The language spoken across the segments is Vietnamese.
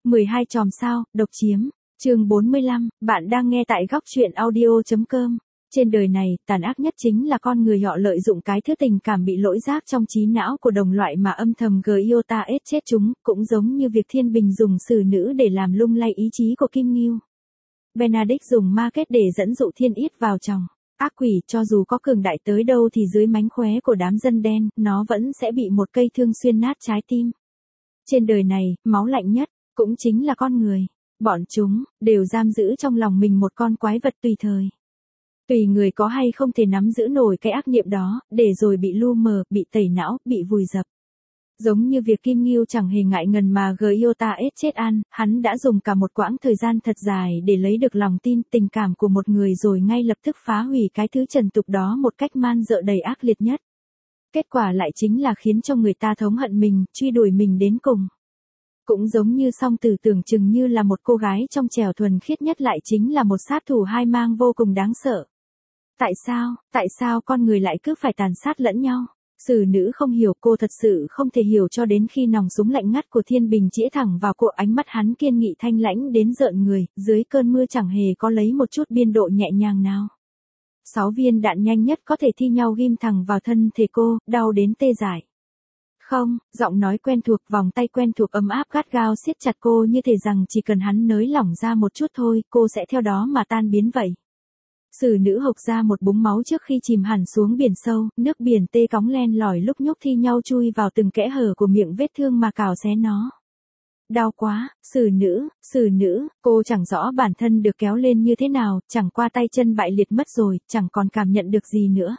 12 chòm sao, độc chiếm. Chương 45, bạn đang nghe tại góc truyện audio.com. Trên đời này, tàn ác nhất chính là con người họ lợi dụng cái thứ tình cảm bị lỗi rác trong trí não của đồng loại mà âm thầm iota chết chúng, cũng giống như việc Thiên Bình dùng xử nữ để làm lung lay ý chí của Kim Ngưu. Benedict dùng ma kết để dẫn dụ Thiên Yết vào chồng. Ác quỷ cho dù có cường đại tới đâu thì dưới mánh khóe của đám dân đen, nó vẫn sẽ bị một cây thương xuyên nát trái tim. Trên đời này, máu lạnh nhất, cũng chính là con người. Bọn chúng, đều giam giữ trong lòng mình một con quái vật tùy thời. Tùy người có hay không thể nắm giữ nổi cái ác niệm đó, để rồi bị lu mờ, bị tẩy não, bị vùi dập. Giống như việc Kim Ngưu chẳng hề ngại ngần mà iota chết ăn, hắn đã dùng cả một quãng thời gian thật dài để lấy được lòng tin, tình cảm của một người rồi ngay lập tức phá hủy cái thứ trần tục đó một cách man dợ đầy ác liệt nhất. Kết quả lại chính là khiến cho người ta thống hận mình, truy đuổi mình đến cùng. Cũng giống như Song Tử tưởng chừng như là một cô gái trong trẻo thuần khiết nhất lại chính là một sát thủ hai mang vô cùng đáng sợ. Tại sao con người lại cứ phải tàn sát lẫn nhau? Xử nữ không hiểu, cô thật sự không thể hiểu cho đến khi nòng súng lạnh ngắt của Thiên Bình chĩa thẳng vào cô, ánh mắt hắn kiên nghị thanh lãnh đến rợn người, dưới cơn mưa chẳng hề có lấy một chút biên độ nhẹ nhàng nào. 6 viên đạn nhanh nhất có thể thi nhau ghim thẳng vào thân thể cô, đau đến tê dại. Không, giọng nói quen thuộc, vòng tay quen thuộc ấm áp gắt gao siết chặt cô như thể rằng chỉ cần hắn nới lỏng ra một chút thôi, cô sẽ theo đó mà tan biến vậy. Xử nữ hộc ra một búng máu trước khi chìm hẳn xuống biển sâu, nước biển tê cóng len lỏi lúc nhúc thi nhau chui vào từng kẽ hở của miệng vết thương mà cào xé nó. Đau quá, xử nữ, cô chẳng rõ bản thân được kéo lên như thế nào, chẳng qua tay chân bại liệt mất rồi, chẳng còn cảm nhận được gì nữa.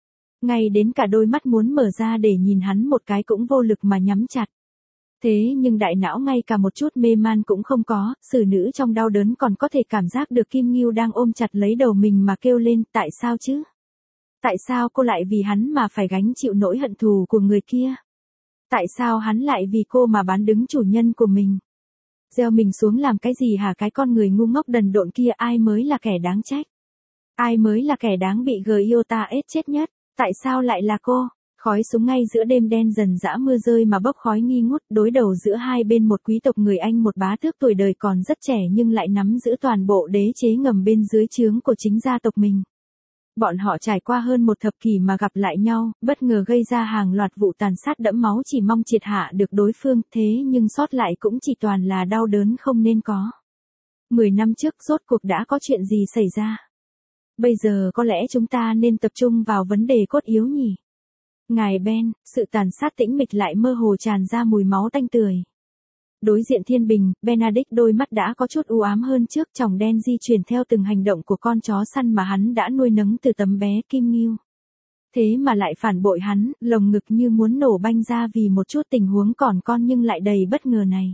Ngay đến cả đôi mắt muốn mở ra để nhìn hắn một cái cũng vô lực mà nhắm chặt. Thế nhưng đại não ngay cả một chút mê man cũng không có, xử nữ trong đau đớn còn có thể cảm giác được Kim Ngưu đang ôm chặt lấy đầu mình mà kêu lên, tại sao chứ? Tại sao cô lại vì hắn mà phải gánh chịu nỗi hận thù của người kia? Tại sao hắn lại vì cô mà bán đứng chủ nhân của mình? Gieo mình xuống làm cái gì hả, cái con người ngu ngốc đần độn kia, ai mới là kẻ đáng trách? Ai mới là kẻ đáng bị iota chết nhất? Tại sao lại là cô? Khói súng ngay giữa đêm đen dần dã mưa rơi mà bốc khói nghi ngút, đối đầu giữa hai bên một quý tộc người Anh, một bá tước tuổi đời còn rất trẻ nhưng lại nắm giữ toàn bộ đế chế ngầm bên dưới trướng của chính gia tộc mình. Bọn họ trải qua hơn một thập kỷ mà gặp lại nhau, bất ngờ gây ra hàng loạt vụ tàn sát đẫm máu chỉ mong triệt hạ được đối phương, thế nhưng sót lại cũng chỉ toàn là đau đớn không nên có. 10 năm trước rốt cuộc đã có chuyện gì xảy ra? Bây giờ có lẽ chúng ta nên tập trung vào vấn đề cốt yếu nhỉ? Ngài Ben, sự tàn sát tĩnh mịch lại mơ hồ tràn ra mùi máu tanh tưởi. Đối diện Thiên Bình, Benedict đôi mắt đã có chút u ám hơn trước, tròng đen di chuyển theo từng hành động của con chó săn mà hắn đã nuôi nấng từ tấm bé Kim Ngưu. Thế mà lại phản bội hắn, lồng ngực như muốn nổ banh ra vì một chút tình huống còn con nhưng lại đầy bất ngờ này.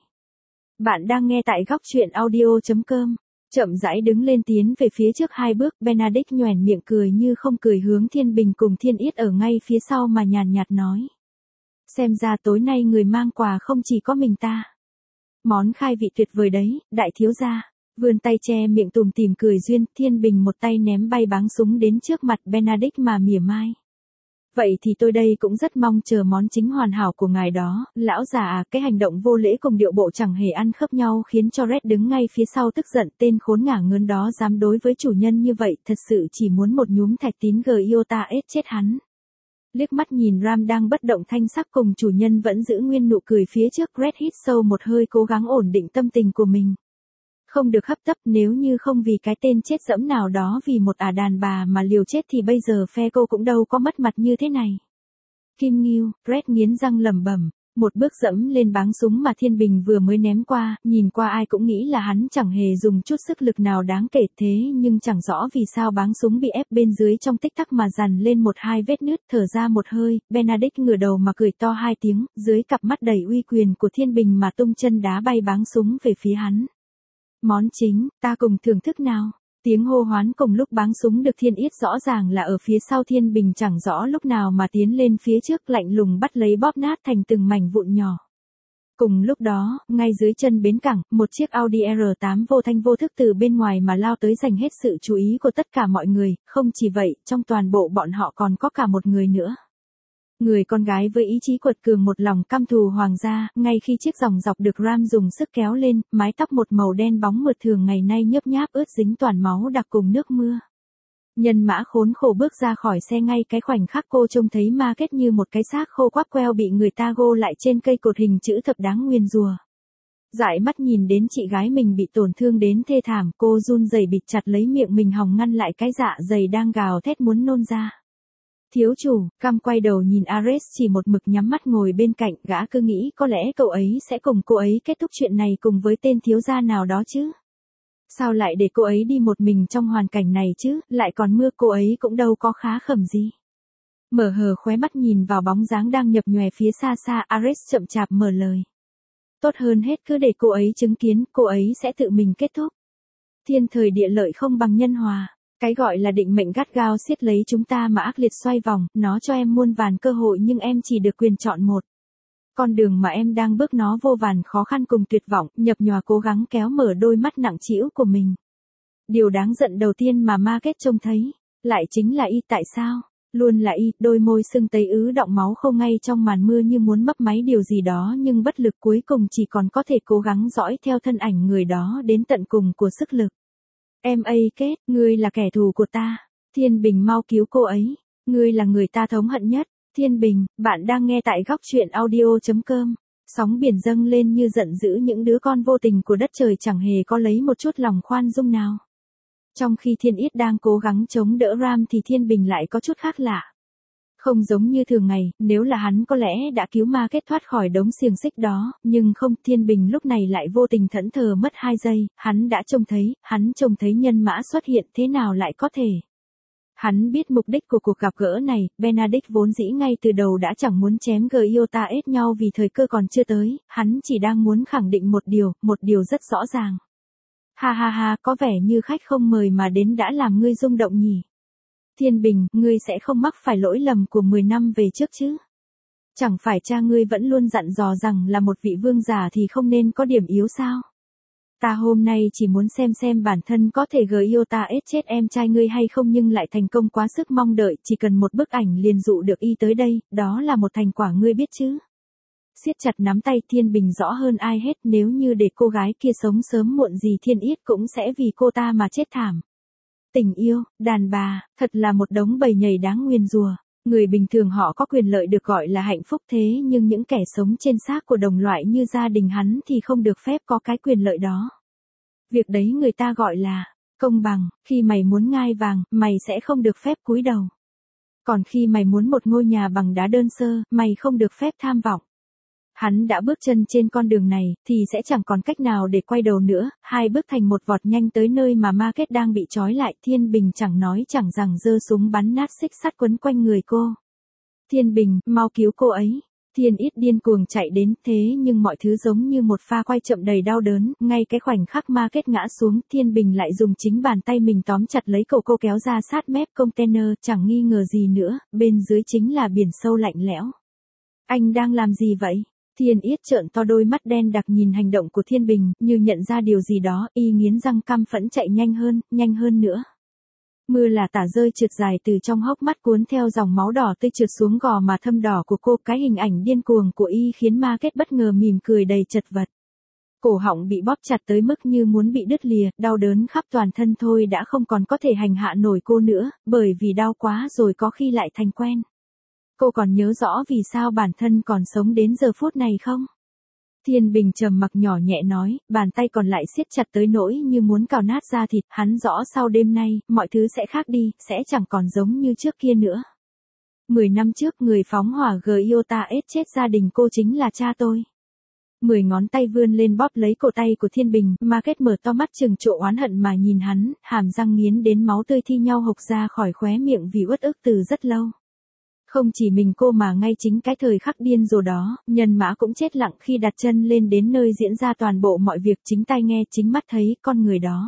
Bạn đang nghe tại góc truyện audio.com. Chậm rãi đứng lên tiến về phía trước 2 bước, Benedict nhoẻn miệng cười như không cười hướng Thiên Bình cùng Thiên Yết ở ngay phía sau mà nhàn nhạt nói. Xem ra tối nay người mang quà không chỉ có mình ta. Món khai vị tuyệt vời đấy, đại thiếu gia. Vươn tay che miệng tủm tỉm cười duyên, Thiên Bình một tay ném bay báng súng đến trước mặt Benedict mà mỉa mai. Vậy thì tôi đây cũng rất mong chờ món chính hoàn hảo của ngài đó, lão già à, cái hành động vô lễ cùng điệu bộ chẳng hề ăn khớp nhau khiến cho Red đứng ngay phía sau tức giận, tên khốn ngả ngớn đó dám đối với chủ nhân như vậy, thật sự chỉ muốn một nhúm thạch tín iota chết hắn. Liếc mắt nhìn Ram đang bất động thanh sắc cùng chủ nhân vẫn giữ nguyên nụ cười phía trước, Red hít sâu một hơi cố gắng ổn định tâm tình của mình. Không được hấp tấp, nếu như không vì cái tên chết dẫm nào đó vì một đàn bà mà liều chết thì bây giờ phe cô cũng đâu có mất mặt như thế này. Kim Ngưu, Red nghiến răng lẩm bẩm, một bước dẫm lên báng súng mà Thiên Bình vừa mới ném qua, nhìn qua ai cũng nghĩ là hắn chẳng hề dùng chút sức lực nào đáng kể, thế nhưng chẳng rõ vì sao báng súng bị ép bên dưới trong tích tắc mà dằn lên 1-2 vết nứt, thở ra một hơi, Benedict ngửa đầu mà cười to 2 tiếng, dưới cặp mắt đầy uy quyền của Thiên Bình mà tung chân đá bay báng súng về phía hắn. Món chính, ta cùng thưởng thức nào. Tiếng hô hoán cùng lúc báng súng được Thiên Yết rõ ràng là ở phía sau Thiên Bình chẳng rõ lúc nào mà tiến lên phía trước lạnh lùng bắt lấy bóp nát thành từng mảnh vụn nhỏ. Cùng lúc đó, ngay dưới chân bến cảng, một chiếc Audi R8 vô thanh vô thức từ bên ngoài mà lao tới giành hết sự chú ý của tất cả mọi người, không chỉ vậy, trong toàn bộ bọn họ còn có cả một người nữa. Người con gái với ý chí quật cường một lòng căm thù hoàng gia, ngay khi chiếc dòng dọc được Ram dùng sức kéo lên, mái tóc một màu đen bóng mượt thường ngày nay nhớp nháp ướt dính toàn máu đặc cùng nước mưa. Nhân mã khốn khổ bước ra khỏi xe ngay cái khoảnh khắc cô trông thấy Margaret như một cái xác khô quắc queo bị người ta gô lại trên cây cột hình chữ thập đáng nguyền rủa. Dại mắt nhìn đến chị gái mình bị tổn thương đến thê thảm, cô run rẩy bịt chặt lấy miệng mình hòng ngăn lại cái dạ dày đang gào thét muốn nôn ra. Thiếu chủ, Cam quay đầu nhìn Ares chỉ một mực nhắm mắt ngồi bên cạnh, gã cứ nghĩ có lẽ cậu ấy sẽ cùng cô ấy kết thúc chuyện này cùng với tên thiếu gia nào đó chứ. Sao lại để cô ấy đi một mình trong hoàn cảnh này chứ, lại còn mưa cô ấy cũng đâu có khá khẩm gì. Mở hờ khóe mắt nhìn vào bóng dáng đang nhập nhòe phía xa xa, Ares chậm chạp mở lời. Tốt hơn hết cứ để cô ấy chứng kiến, cô ấy sẽ tự mình kết thúc. Thiên thời địa lợi không bằng nhân hòa. Cái gọi là định mệnh gắt gao siết lấy chúng ta mà ác liệt xoay vòng, nó cho em muôn vàn cơ hội nhưng em chỉ được quyền chọn một. Con đường mà em đang bước nó vô vàn khó khăn cùng tuyệt vọng, nhập nhòa cố gắng kéo mở đôi mắt nặng trĩu của mình. Điều đáng giận đầu tiên mà Margaret trông thấy, lại chính là y. Tại sao? Luôn là y, đôi môi sưng tấy ứ đọng máu khô ngay trong màn mưa như muốn mấp máy điều gì đó nhưng bất lực cuối cùng chỉ còn có thể cố gắng dõi theo thân ảnh người đó đến tận cùng của sức lực. Em kết, ngươi là kẻ thù của ta. Thiên Bình mau cứu cô ấy. Ngươi là người ta thống hận nhất. Thiên Bình, bạn đang nghe tại góc truyện audio.com. Sóng biển dâng lên như giận dữ những đứa con vô tình của đất trời chẳng hề có lấy một chút lòng khoan dung nào. Trong khi Thiên Yết đang cố gắng chống đỡ Ram thì Thiên Bình lại có chút khác lạ. Không giống như thường ngày, nếu là hắn có lẽ đã cứu Margaret thoát khỏi đống xiềng xích đó, nhưng không, Thiên Bình lúc này lại vô tình thẫn thờ mất 2 giây, hắn trông thấy nhân mã xuất hiện thế nào lại có thể. Hắn biết mục đích của cuộc gặp gỡ này, Benedict vốn dĩ ngay từ đầu đã chẳng muốn chém Giotaes nhau vì thời cơ còn chưa tới, hắn chỉ đang muốn khẳng định một điều rất rõ ràng. Ha ha ha, có vẻ như khách không mời mà đến đã làm ngươi rung động nhỉ. Thiên Bình, ngươi sẽ không mắc phải lỗi lầm của 10 năm về trước chứ? Chẳng phải cha ngươi vẫn luôn dặn dò rằng là một vị vương giả thì không nên có điểm yếu sao? Ta hôm nay chỉ muốn xem bản thân có thể Giotaes chết em trai ngươi hay không nhưng lại thành công quá sức mong đợi, chỉ cần một bức ảnh liền dụ được y tới đây, đó là một thành quả ngươi biết chứ? Siết chặt nắm tay Thiên Bình rõ hơn ai hết, nếu như để cô gái kia sống sớm muộn gì Thiên Yết cũng sẽ vì cô ta mà chết thảm. Tình yêu, đàn bà, thật là một đống bầy nhầy đáng nguyền rủa. Người bình thường họ có quyền lợi được gọi là hạnh phúc thế nhưng những kẻ sống trên xác của đồng loại như gia đình hắn thì không được phép có cái quyền lợi đó. Việc đấy người ta gọi là công bằng, khi mày muốn ngai vàng, mày sẽ không được phép cúi đầu. Còn khi mày muốn một ngôi nhà bằng đá đơn sơ, mày không được phép tham vọng. Hắn đã bước chân trên con đường này, thì sẽ chẳng còn cách nào để quay đầu nữa, hai bước thành một vọt nhanh tới nơi mà Margaret đang bị trói lại, Thiên Bình chẳng nói chẳng rằng giơ súng bắn nát xích sắt quấn quanh người cô. Thiên Bình, mau cứu cô ấy. Thiên Yết điên cuồng chạy đến, thế nhưng mọi thứ giống như một pha quay chậm đầy đau đớn, ngay cái khoảnh khắc Margaret ngã xuống, Thiên Bình lại dùng chính bàn tay mình tóm chặt lấy cổ cô kéo ra sát mép container, chẳng nghi ngờ gì nữa, bên dưới chính là biển sâu lạnh lẽo. Anh đang làm gì vậy? Thiên Yết trợn to đôi mắt đen đặc nhìn hành động của Thiên Bình, như nhận ra điều gì đó, y nghiến răng căm phẫn chạy nhanh hơn nữa. Mưa là tả rơi trượt dài từ trong hốc mắt cuốn theo dòng máu đỏ tươi trượt xuống gò má thâm đỏ của cô, cái hình ảnh điên cuồng của y khiến Margaret bất ngờ mỉm cười đầy chật vật. Cổ họng bị bóp chặt tới mức như muốn bị đứt lìa, đau đớn khắp toàn thân thôi đã không còn có thể hành hạ nổi cô nữa, bởi vì đau quá rồi có khi lại thành quen. Cô còn nhớ rõ vì sao bản thân còn sống đến giờ phút này không? Thiên Bình trầm mặc nhỏ nhẹ nói, bàn tay còn lại siết chặt tới nỗi như muốn cào nát da thịt, hắn rõ sau đêm nay, mọi thứ sẽ khác đi, sẽ chẳng còn giống như trước kia nữa. 10 năm trước người phóng hỏa Giotaes chết gia đình cô chính là cha tôi. 10 ngón tay vươn lên bóp lấy cổ tay của Thiên Bình, Margaret mở to mắt trừng trộ oán hận mà nhìn hắn, hàm răng nghiến đến máu tươi thi nhau hộc ra khỏi khóe miệng vì uất ức từ rất lâu. Không chỉ mình cô mà ngay chính cái thời khắc điên rồ đó, nhân mã cũng chết lặng khi đặt chân lên đến nơi diễn ra toàn bộ mọi việc, chính tai nghe chính mắt thấy con người đó.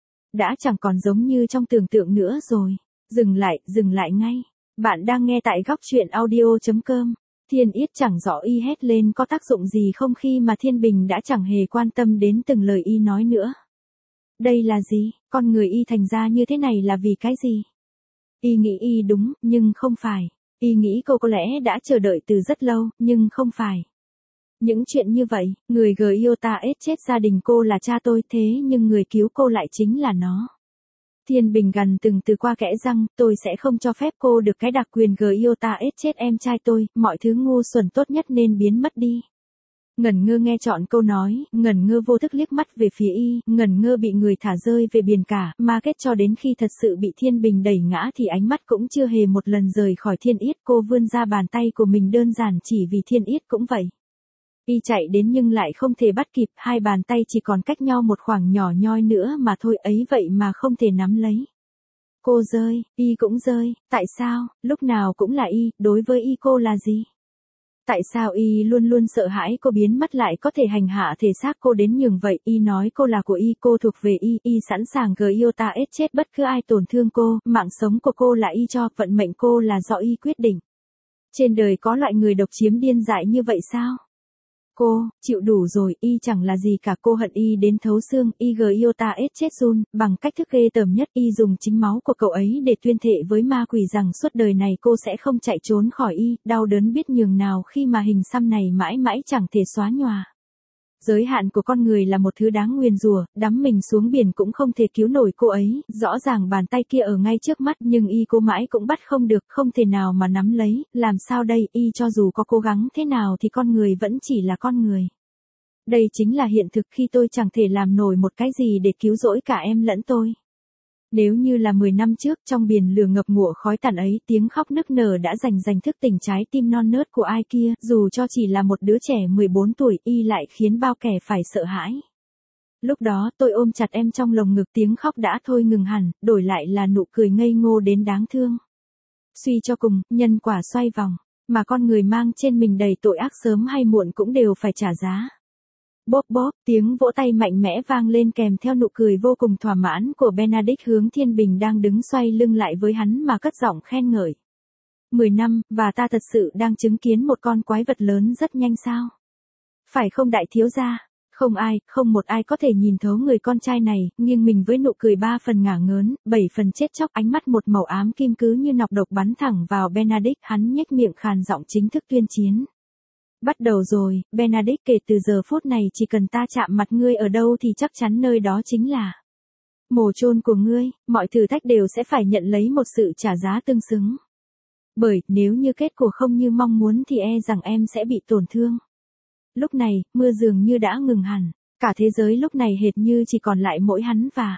Đã chẳng còn giống như trong tưởng tượng nữa rồi. Dừng lại ngay. Bạn đang nghe tại góc truyện audio.com. Thiên Yết chẳng rõ y hét lên có tác dụng gì không khi mà Thiên Bình đã chẳng hề quan tâm đến từng lời y nói nữa. Đây là gì? Con người y thành ra như thế này là vì cái gì? Y nghĩ y đúng, nhưng không phải. Y nghĩ cô có lẽ đã chờ đợi từ rất lâu, nhưng không phải. Những chuyện như vậy, người Giota S chết gia đình cô là cha tôi, thế nhưng người cứu cô lại chính là nó. Thiên Bình gần từng từ qua kẽ răng, tôi sẽ không cho phép cô được cái đặc quyền Giota S chết em trai tôi, mọi thứ ngu xuẩn tốt nhất nên biến mất đi. Ngẩn ngơ nghe trọn câu nói, ngẩn ngơ vô thức liếc mắt về phía Y, ngẩn ngơ bị người thả rơi về biển cả, mà kết cho đến khi thật sự bị Thiên Bình đẩy ngã thì ánh mắt cũng chưa hề một lần rời khỏi Thiên Yết. Cô vươn ra bàn tay của mình đơn giản chỉ vì Thiên Yết cũng vậy. Y chạy đến nhưng lại không thể bắt kịp, hai bàn tay chỉ còn cách nhau một khoảng nhỏ nhoi nữa mà thôi, ấy vậy mà không thể nắm lấy. Cô rơi, Y cũng rơi, tại sao, lúc nào cũng là Y, đối với Y cô là gì? Tại sao Y luôn luôn sợ hãi cô biến mất lại có thể hành hạ thể xác cô đến nhường vậy? Y nói cô là của Y, cô thuộc về Y sẵn sàng Giota S chết bất cứ ai tổn thương cô, mạng sống của cô là Y cho, vận mệnh cô là do Y quyết định. Trên đời có loại người độc chiếm điên dại như vậy sao? Cô, chịu đủ rồi, Y chẳng là gì cả, cô hận Y đến thấu xương, Y Giota S chết run, bằng cách thức ghê tởm nhất, Y dùng chính máu của cậu ấy để tuyên thệ với ma quỷ rằng suốt đời này cô sẽ không chạy trốn khỏi Y, đau đớn biết nhường nào khi mà hình xăm này mãi mãi chẳng thể xóa nhòa. Giới hạn của con người là một thứ đáng nguyền rủa, đắm mình xuống biển cũng không thể cứu nổi cô ấy, rõ ràng bàn tay kia ở ngay trước mắt nhưng Y cô mãi cũng bắt không được, không thể nào mà nắm lấy, làm sao đây? Y cho dù có cố gắng thế nào thì con người vẫn chỉ là con người. Đây chính là hiện thực khi tôi chẳng thể làm nổi một cái gì để cứu rỗi cả em lẫn tôi. Nếu như là 10 năm trước trong biển lửa ngập ngụa khói tàn ấy, tiếng khóc nức nở đã giành thức tỉnh trái tim non nớt của ai kia, dù cho chỉ là một đứa trẻ 14 tuổi, Y lại khiến bao kẻ phải sợ hãi. Lúc đó tôi ôm chặt em trong lồng ngực, tiếng khóc đã thôi ngừng hẳn, đổi lại là nụ cười ngây ngô đến đáng thương. Suy cho cùng, nhân quả xoay vòng, mà con người mang trên mình đầy tội ác sớm hay muộn cũng đều phải trả giá. Bóp bóp, tiếng vỗ tay mạnh mẽ vang lên kèm theo nụ cười vô cùng thỏa mãn của Benedict hướng Thiên Bình đang đứng xoay lưng lại với hắn mà cất giọng khen ngợi. 10 năm, và ta thật sự đang chứng kiến một con quái vật lớn rất nhanh sao? Phải không đại thiếu gia? Không một ai có thể nhìn thấu người con trai này, nghiêng mình với nụ cười 3 phần ngả ngớn, 7 phần chết chóc, ánh mắt một màu ám kim cứ như nọc độc bắn thẳng vào Benedict, hắn nhếch miệng khàn giọng chính thức tuyên chiến. Bắt đầu rồi, Benedict, kể từ giờ phút này chỉ cần ta chạm mặt ngươi ở đâu thì chắc chắn nơi đó chính là mồ chôn của ngươi, mọi thử thách đều sẽ phải nhận lấy một sự trả giá tương xứng. Bởi, nếu như kết quả không như mong muốn thì e rằng em sẽ bị tổn thương. Lúc này, mưa dường như đã ngừng hẳn, cả thế giới lúc này hệt như chỉ còn lại mỗi hắn và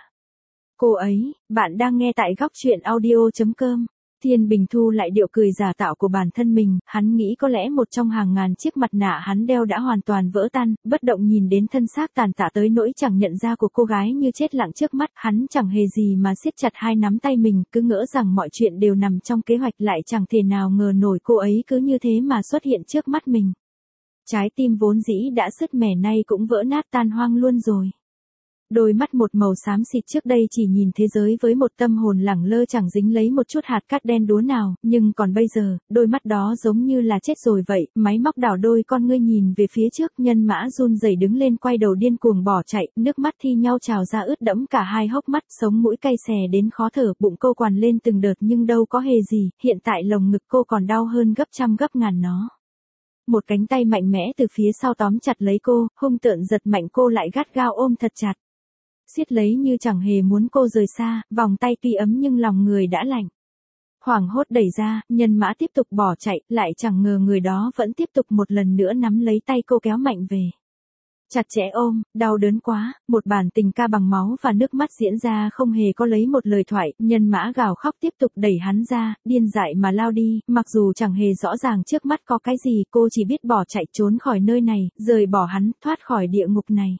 cô ấy. Bạn đang nghe tại góc truyện audio.com. Thiên Bình thu lại điệu cười giả tạo của bản thân mình, hắn nghĩ có lẽ một trong hàng ngàn chiếc mặt nạ hắn đeo đã hoàn toàn vỡ tan, bất động nhìn đến thân xác tàn tạ tới nỗi chẳng nhận ra của cô gái như chết lặng trước mắt, hắn chẳng hề gì mà siết chặt hai nắm tay mình, cứ ngỡ rằng mọi chuyện đều nằm trong kế hoạch, lại chẳng thể nào ngờ nổi cô ấy cứ như thế mà xuất hiện trước mắt mình. Trái tim vốn dĩ đã sứt mẻ nay cũng vỡ nát tan hoang luôn rồi. Đôi mắt một màu xám xịt trước đây chỉ nhìn thế giới với một tâm hồn lẳng lơ chẳng dính lấy một chút hạt cát đen đúa nào, nhưng còn bây giờ, đôi mắt đó giống như là chết rồi vậy, máy móc đảo đôi con ngươi nhìn về phía trước, Nhân Mã run rẩy đứng lên quay đầu điên cuồng bỏ chạy, nước mắt thi nhau trào ra ướt đẫm cả hai hốc mắt, sống mũi cay xè đến khó thở, bụng cô quằn lên từng đợt nhưng đâu có hề gì, hiện tại lồng ngực cô còn đau hơn gấp trăm gấp ngàn nó. Một cánh tay mạnh mẽ từ phía sau tóm chặt lấy cô, hung tợn giật mạnh cô lại gắt gao ôm thật chặt. Siết lấy như chẳng hề muốn cô rời xa, vòng tay tuy ấm nhưng lòng người đã lạnh. Hoảng hốt đẩy ra, Nhân Mã tiếp tục bỏ chạy, lại chẳng ngờ người đó vẫn tiếp tục một lần nữa nắm lấy tay cô kéo mạnh về. Chặt chẽ ôm, đau đớn quá, một bản tình ca bằng máu và nước mắt diễn ra không hề có lấy một lời thoại, Nhân Mã gào khóc tiếp tục đẩy hắn ra, điên dại mà lao đi, mặc dù chẳng hề rõ ràng trước mắt có cái gì, cô chỉ biết bỏ chạy trốn khỏi nơi này, rời bỏ hắn, thoát khỏi địa ngục này.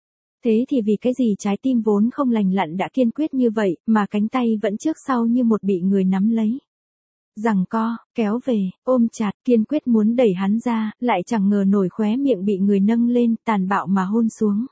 Thế thì vì cái gì trái tim vốn không lành lặn đã kiên quyết như vậy, mà cánh tay vẫn trước sau như một bị người nắm lấy. Giằng co, kéo về, ôm chặt, kiên quyết muốn đẩy hắn ra, lại chẳng ngờ nổi khóe miệng bị người nâng lên, tàn bạo mà hôn xuống.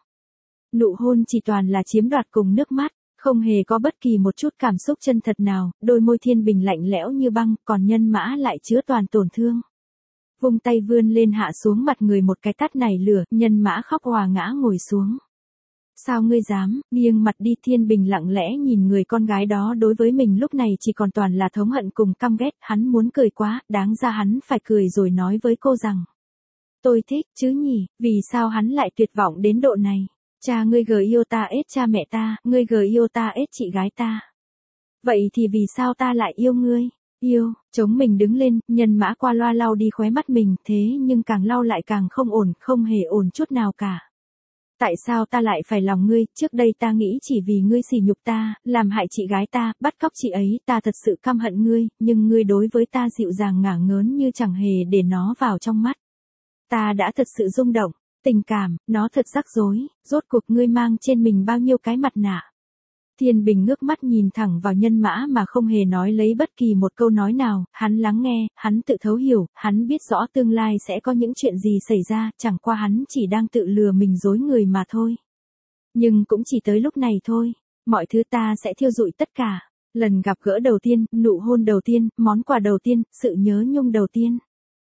Nụ hôn chỉ toàn là chiếm đoạt cùng nước mắt, không hề có bất kỳ một chút cảm xúc chân thật nào, đôi môi Thiên Bình lạnh lẽo như băng, còn Nhân Mã lại chứa toàn tổn thương. Vung tay vươn lên hạ xuống mặt người một cái tát nảy lửa, Nhân Mã khóc òa ngã ngồi xuống. Sao ngươi dám, nghiêng mặt đi. Thiên Bình lặng lẽ nhìn người con gái đó đối với mình lúc này chỉ còn toàn là thống hận cùng căm ghét, hắn muốn cười quá, đáng ra hắn phải cười rồi nói với cô rằng. Tôi thích, chứ nhỉ, vì sao hắn lại tuyệt vọng đến độ này? Cha ngươi yêu ta ít cha mẹ ta, ngươi yêu ta ít chị gái ta. Vậy thì vì sao ta lại yêu ngươi? Yêu, chống mình đứng lên, nhân mã qua loa lau đi khóe mắt mình, thế nhưng càng lau lại càng không ổn, không hề ổn chút nào cả. Tại sao ta lại phải lòng ngươi, trước đây ta nghĩ chỉ vì ngươi sỉ nhục ta, làm hại chị gái ta, bắt cóc chị ấy, ta thật sự căm hận ngươi, nhưng ngươi đối với ta dịu dàng ngả ngớn như chẳng hề để nó vào trong mắt. Ta đã thật sự rung động, tình cảm, nó thật rắc rối, rốt cuộc ngươi mang trên mình bao nhiêu cái mặt nạ. Thiên Bình ngước mắt nhìn thẳng vào nhân mã mà không hề nói lấy bất kỳ một câu nói nào, hắn lắng nghe, hắn tự thấu hiểu, hắn biết rõ tương lai sẽ có những chuyện gì xảy ra, chẳng qua hắn chỉ đang tự lừa mình dối người mà thôi. Nhưng cũng chỉ tới lúc này thôi, mọi thứ ta sẽ thiêu rụi tất cả. Lần gặp gỡ đầu tiên, nụ hôn đầu tiên, món quà đầu tiên, sự nhớ nhung đầu tiên.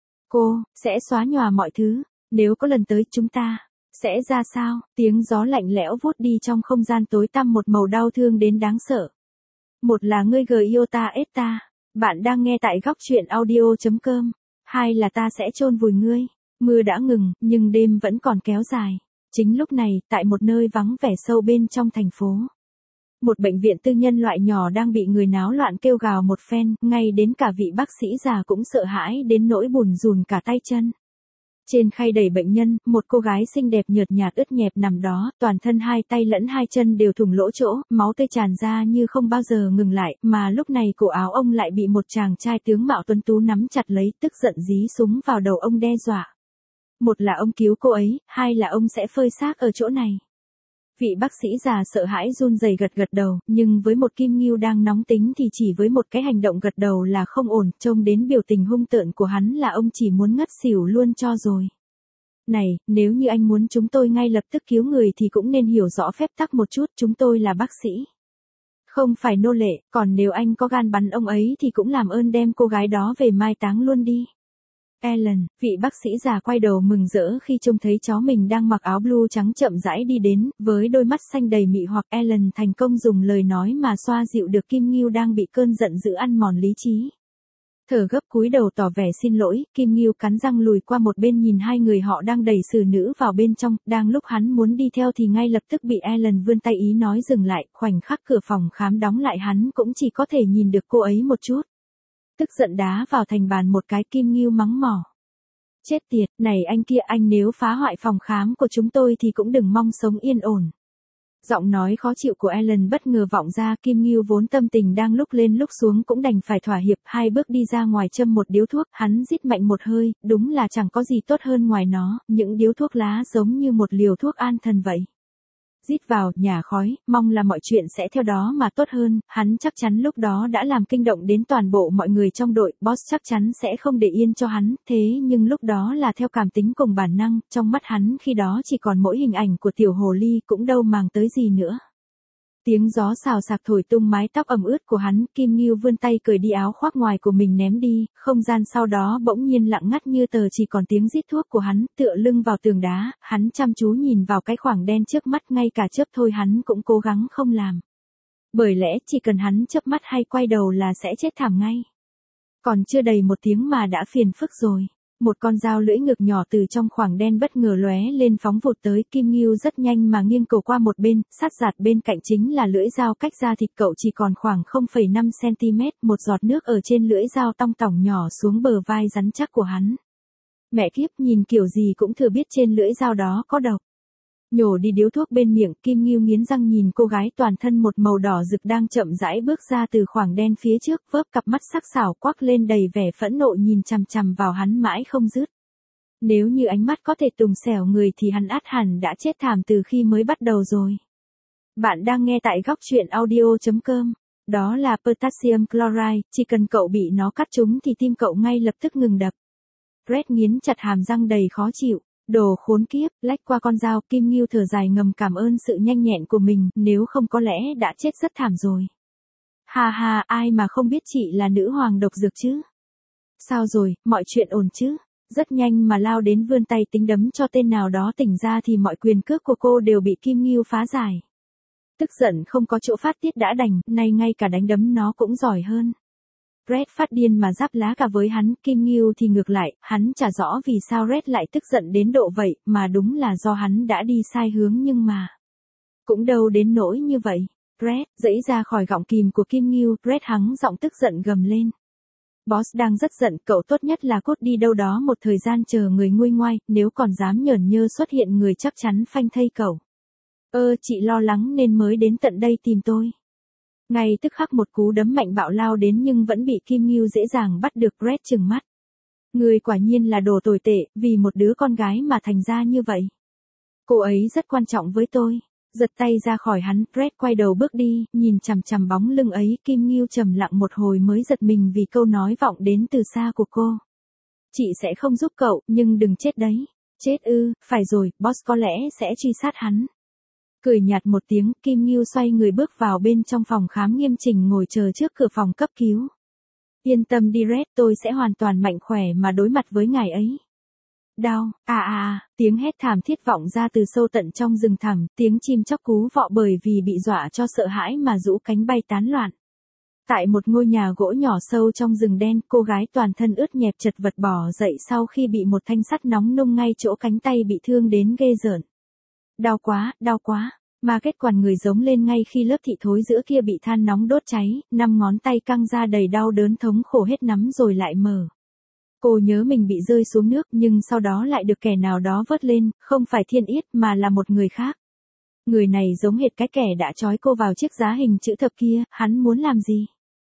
Cô, sẽ xóa nhòa mọi thứ, nếu có lần tới chúng ta. Sẽ ra sao? Tiếng gió lạnh lẽo vút đi trong không gian tối tăm một màu đau thương đến đáng sợ. Một là ngươi yêu ta ít ta. Bạn đang nghe tại góc truyện audio.com. Hai là ta sẽ chôn vùi ngươi. Mưa đã ngừng, nhưng đêm vẫn còn kéo dài. Chính lúc này, tại một nơi vắng vẻ sâu bên trong thành phố. Một bệnh viện tư nhân loại nhỏ đang bị người náo loạn kêu gào một phen, ngay đến cả vị bác sĩ già cũng sợ hãi đến nỗi bùn rùn cả tay chân. Trên khay đầy bệnh nhân, một cô gái xinh đẹp nhợt nhạt ướt nhẹp nằm đó, toàn thân hai tay lẫn hai chân đều thủng lỗ chỗ, máu tươi tràn ra như không bao giờ ngừng lại, mà lúc này cổ áo ông lại bị một chàng trai tướng mạo tuấn tú nắm chặt lấy, tức giận dí súng vào đầu ông đe dọa. Một là ông cứu cô ấy, hai là ông sẽ phơi xác ở chỗ này. Vị bác sĩ già sợ hãi run rẩy gật đầu, nhưng với một Kim Ngưu đang nóng tính thì chỉ với một cái hành động gật đầu là không ổn, trông đến biểu tình hung tợn của hắn là ông chỉ muốn ngất xỉu luôn cho rồi. Này, nếu như anh muốn chúng tôi ngay lập tức cứu người thì cũng nên hiểu rõ phép tắc một chút, chúng tôi là bác sĩ. Không phải nô lệ, còn nếu anh có gan bắn ông ấy thì cũng làm ơn đem cô gái đó về mai táng luôn đi. Ellen, vị bác sĩ già quay đầu mừng rỡ khi trông thấy chó mình đang mặc áo blue trắng chậm rãi đi đến, với đôi mắt xanh đầy mị hoặc. Ellen thành công dùng lời nói mà xoa dịu được Kim Ngưu đang bị cơn giận dữ ăn mòn lý trí. Thở gấp cúi đầu tỏ vẻ xin lỗi, Kim Ngưu cắn răng lùi qua một bên nhìn hai người họ đang đẩy xử nữ vào bên trong, đang lúc hắn muốn đi theo thì ngay lập tức bị Ellen vươn tay ý nói dừng lại, khoảnh khắc cửa phòng khám đóng lại hắn cũng chỉ có thể nhìn được cô ấy một chút. Tức giận đá vào thành bàn một cái. Kim Ngưu mắng mỏ. Chết tiệt, này anh kia, anh nếu phá hoại phòng khám của chúng tôi thì cũng đừng mong sống yên ổn. Giọng nói khó chịu của Ellen bất ngờ vọng ra. Kim Ngưu vốn tâm tình đang lúc lên lúc xuống cũng đành phải thỏa hiệp, hai bước đi ra ngoài châm một điếu thuốc, hắn rít mạnh một hơi, đúng là chẳng có gì tốt hơn ngoài nó, những điếu thuốc lá giống như một liều thuốc an thần vậy. Rít vào, nhả khói, mong là mọi chuyện sẽ theo đó mà tốt hơn, hắn chắc chắn lúc đó đã làm kinh động đến toàn bộ mọi người trong đội, boss chắc chắn sẽ không để yên cho hắn, thế nhưng lúc đó là theo cảm tính cùng bản năng, trong mắt hắn khi đó chỉ còn mỗi hình ảnh của tiểu hồ ly cũng đâu màng tới gì nữa. Tiếng gió xào xạc thổi tung mái tóc ẩm ướt của hắn, Kim Ngưu vươn tay cởi đi áo khoác ngoài của mình ném đi, không gian sau đó bỗng nhiên lặng ngắt như tờ, chỉ còn tiếng rít thuốc của hắn, tựa lưng vào tường đá, hắn chăm chú nhìn vào cái khoảng đen trước mắt, ngay cả chớp thôi hắn cũng cố gắng không làm. Bởi lẽ chỉ cần hắn chớp mắt hay quay đầu là sẽ chết thảm ngay. Còn chưa đầy một tiếng mà đã phiền phức rồi. Một con dao lưỡi ngực nhỏ từ trong khoảng đen bất ngờ lóe lên phóng vụt tới. Kim Ngưu rất nhanh mà nghiêng cổ qua một bên, sát giạt bên cạnh chính là lưỡi dao, cách da thịt cậu chỉ còn khoảng 0,5 cm, một giọt nước ở trên lưỡi dao tong tỏng nhỏ xuống bờ vai rắn chắc của hắn. Mẹ kiếp, nhìn kiểu gì cũng thừa biết trên lưỡi dao đó có độc. Nhổ đi điếu thuốc bên miệng, Kim Ngưu nghiến răng nhìn cô gái toàn thân một màu đỏ rực đang chậm rãi bước ra từ khoảng đen phía trước, vớp cặp mắt sắc sảo quắc lên đầy vẻ phẫn nộ nhìn chằm chằm vào hắn mãi không dứt. Nếu như ánh mắt có thể tùng xẻo người thì hắn ắt hẳn đã chết thảm từ khi mới bắt đầu rồi. Bạn đang nghe tại góc truyện audio.com. Đó là potassium chloride, chỉ cần cậu bị nó cắt trúng thì tim cậu ngay lập tức ngừng đập. Red nghiến chặt hàm răng đầy khó chịu. Đồ khốn kiếp, lách qua con dao, Kim Ngưu thở dài ngầm cảm ơn sự nhanh nhẹn của mình, nếu không có lẽ đã chết rất thảm rồi. Ha ha, ai mà không biết chị là nữ hoàng độc dược chứ? Sao rồi, mọi chuyện ổn chứ? Rất nhanh mà lao đến vươn tay tính đấm cho tên nào đó tỉnh ra thì mọi quyền cước của cô đều bị Kim Ngưu phá giải. Tức giận không có chỗ phát tiết đã đành, nay ngay cả đánh đấm nó cũng giỏi hơn. Red phát điên mà giáp lá cả với hắn, Kim Ngưu thì ngược lại, hắn chả rõ vì sao Red lại tức giận đến độ vậy, mà đúng là do hắn đã đi sai hướng nhưng mà cũng đâu đến nỗi như vậy. Red, giãy ra khỏi gọng kìm của Kim Ngưu, Red hắng giọng tức giận gầm lên. Boss đang rất giận, cậu tốt nhất là cút đi đâu đó một thời gian chờ người nguôi ngoai, nếu còn dám nhởn nhơ xuất hiện người chắc chắn phanh thây cậu. Chị lo lắng nên mới đến tận đây tìm tôi. Ngay tức khắc một cú đấm mạnh bạo lao đến nhưng vẫn bị Kim Ngưu dễ dàng bắt được. Red trừng mắt. Người quả nhiên là đồ tồi tệ, vì một đứa con gái mà thành ra như vậy. Cô ấy rất quan trọng với tôi. Giật tay ra khỏi hắn, Red quay đầu bước đi, nhìn chằm chằm bóng lưng ấy, Kim Ngưu trầm lặng một hồi mới giật mình vì câu nói vọng đến từ xa của cô. Chị sẽ không giúp cậu, nhưng đừng chết đấy. Chết ư, phải rồi, boss có lẽ sẽ truy sát hắn. Cười nhạt một tiếng, Kim Ngưu xoay người bước vào bên trong phòng khám nghiêm chỉnh ngồi chờ trước cửa phòng cấp cứu. Yên tâm đi Red, tôi sẽ hoàn toàn mạnh khỏe mà đối mặt với ngài ấy. Đau, tiếng hét thảm thiết vọng ra từ sâu tận trong rừng thẳm, tiếng chim chóc cú vọ bởi vì bị dọa cho sợ hãi mà rũ cánh bay tán loạn. Tại một ngôi nhà gỗ nhỏ sâu trong rừng đen, cô gái toàn thân ướt nhẹp chật vật bò dậy sau khi bị một thanh sắt nóng nung ngay chỗ cánh tay bị thương đến ghê rợn. Đau quá, mà kết quả người giống lên ngay khi lớp thịt thối giữa kia bị than nóng đốt cháy, 5 ngón tay căng ra đầy đau đớn thống khổ hết nắm rồi lại mở. Cô nhớ mình bị rơi xuống nước nhưng sau đó lại được kẻ nào đó vớt lên, không phải Thiên Yết mà là một người khác. Người này giống hệt cái kẻ đã trói cô vào chiếc giá hình chữ thập kia, hắn muốn làm gì?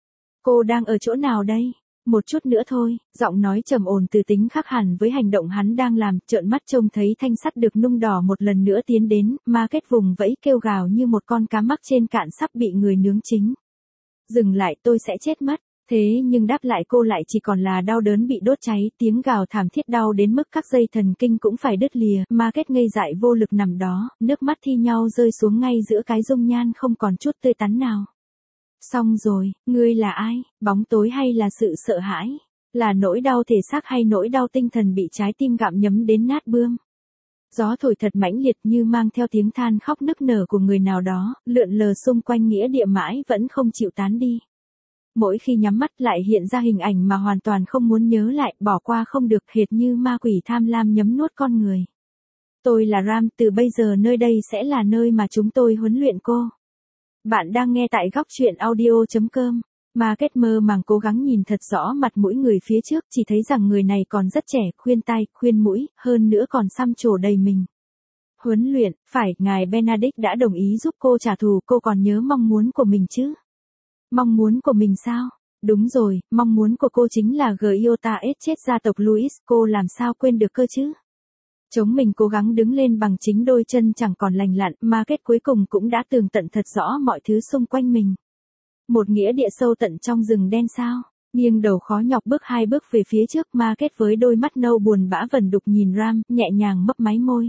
Cô đang ở chỗ nào đây? Một chút nữa thôi, giọng nói trầm ổn từ tính khác hẳn với hành động hắn đang làm, trợn mắt trông thấy thanh sắt được nung đỏ một lần nữa tiến đến, mà kết vùng vẫy kêu gào như một con cá mắc trên cạn sắp bị người nướng chín. Dừng lại, tôi sẽ chết mất. Thế nhưng đáp lại cô lại chỉ còn là đau đớn bị đốt cháy, tiếng gào thảm thiết đau đến mức các dây thần kinh cũng phải đứt lìa, mà kết ngây dại vô lực nằm đó, nước mắt thi nhau rơi xuống ngay giữa cái dung nhan không còn chút tươi tắn nào. Xong rồi, ngươi là ai? Bóng tối hay là sự sợ hãi? Là nỗi đau thể xác hay nỗi đau tinh thần bị trái tim gặm nhấm đến nát bươm? Gió thổi thật mãnh liệt như mang theo tiếng than khóc nức nở của người nào đó, lượn lờ xung quanh nghĩa địa mãi vẫn không chịu tán đi. Mỗi khi nhắm mắt lại hiện ra hình ảnh mà hoàn toàn không muốn nhớ lại, bỏ qua không được, hệt như ma quỷ tham lam nhấm nuốt con người. Tôi là Ram, từ bây giờ nơi đây sẽ là nơi mà chúng tôi huấn luyện cô. Bạn đang nghe tại góc truyện audio.com. Mà kết mơ màng cố gắng nhìn thật rõ mặt mũi người phía trước, chỉ thấy rằng người này còn rất trẻ, khuyên tai, khuyên mũi, hơn nữa còn xăm trổ đầy mình. Huấn luyện, phải, ngài Benedict đã đồng ý giúp cô trả thù, cô còn nhớ mong muốn của mình chứ? Mong muốn của mình sao? Đúng rồi, mong muốn của cô chính là Giota ết chết gia tộc Louis, cô làm sao quên được cơ chứ? Chống mình cố gắng đứng lên bằng chính đôi chân chẳng còn lành lặn, mà kết cuối cùng cũng đã tường tận thật rõ mọi thứ xung quanh mình. Một nghĩa địa sâu tận trong rừng đen sao? Nghiêng đầu khó nhọc bước 2 bước về phía trước, mà kết với đôi mắt nâu buồn bã vẩn đục nhìn Ram, nhẹ nhàng mấp máy môi.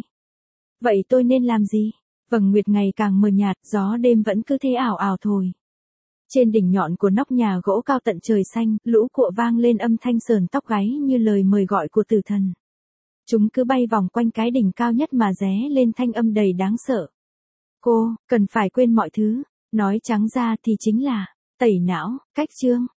Vậy tôi nên làm gì? Vầng nguyệt ngày càng mờ nhạt, gió đêm vẫn cứ thế ảo ảo thổi. Trên đỉnh nhọn của nóc nhà gỗ cao tận trời xanh, lũ cụa vang lên âm thanh sờn tóc gáy như lời mời gọi của tử thần. Chúng cứ bay vòng quanh cái đỉnh cao nhất mà ré lên thanh âm đầy đáng sợ. Cô, cần phải quên mọi thứ, nói trắng ra thì chính là tẩy não, cách chương.